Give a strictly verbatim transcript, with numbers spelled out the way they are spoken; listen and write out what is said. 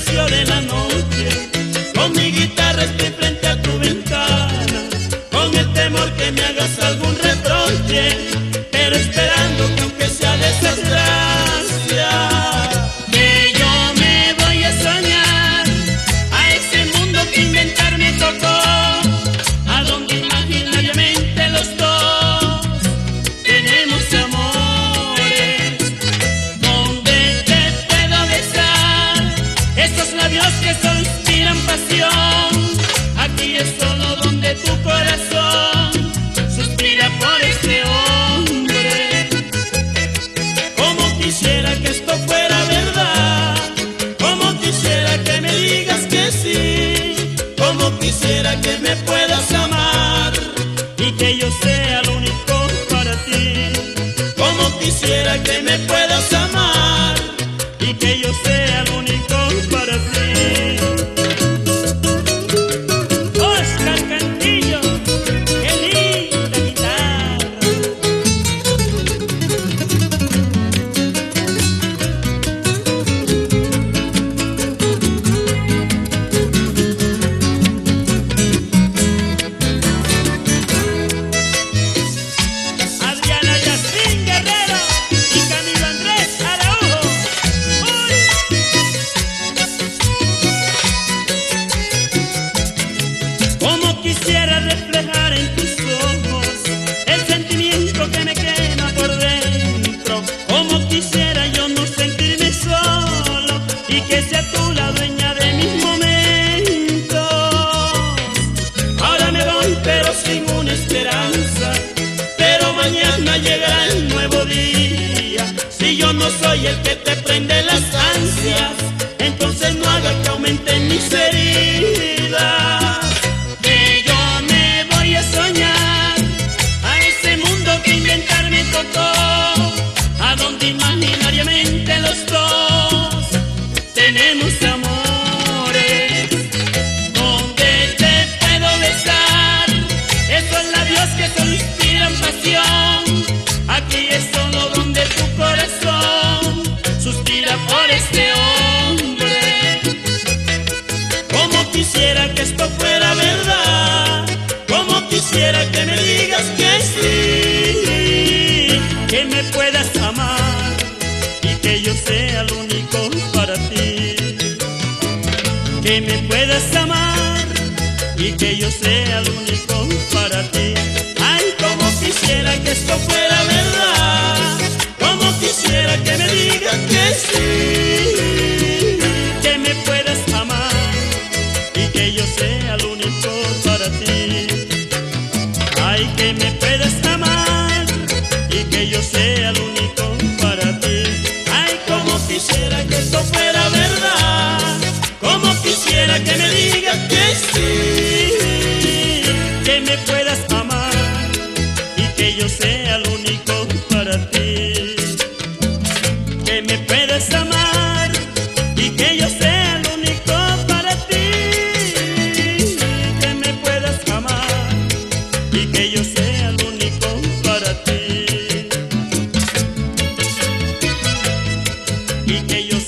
precio de la noche. Con mi guitarra estoy frente a tu ventana, con el temor que me hagas algún reproche, pero esperando que aunque sea desgracia, que yo me voy a soñar a ese mundo que inventar me tocó, a donde imaginariamente los dos tenemos amores, donde te puedo besar esos labios que solo inspiran pasión. Aquí es solo donde tu corazón suspira por este hombre. Como quisiera que esto fuera verdad, como quisiera que me digas que sí, como quisiera que me puedas amar y que yo sea el único para ti. Como quisiera que me puedas amar y que yo sea el único para ti. Quisiera reflejar en tus ojos el sentimiento que me quema por dentro. Como quisiera yo no sentirme solo y que sea tú la dueña de mis momentos. Ahora me voy pero sin una esperanza, pero mañana llegará el nuevo día. Si yo no soy el que te prende las ansias, entonces no haga que aumenten mis heridas. A donde imaginariamente los dos tenemos amores, donde te puedo besar esos labios que solo inspiran pasión. Aquí es solo donde tu corazón suspira por este hombre. Como quisiera que esto fuera verdad, como quisiera que me digas que sí, que me puedas amar y que yo sea el único para ti. Que me puedas amar y que yo sea el único para ti. Ay, como quisiera que esto fuera verdad, como quisiera que me digas que sí, que me puedas amar y que yo sea el único para ti. Ay, que me puedas amar y que yo sea el único para ti. Ay, como quisiera que esto fuera verdad, como quisiera que me digas que sí, que me puedas amar y que yo sea el único para ti. Que me puedas amar y que yo sea el único para ti. Que me puedas amar y que yo sea el único para ti. Y que yo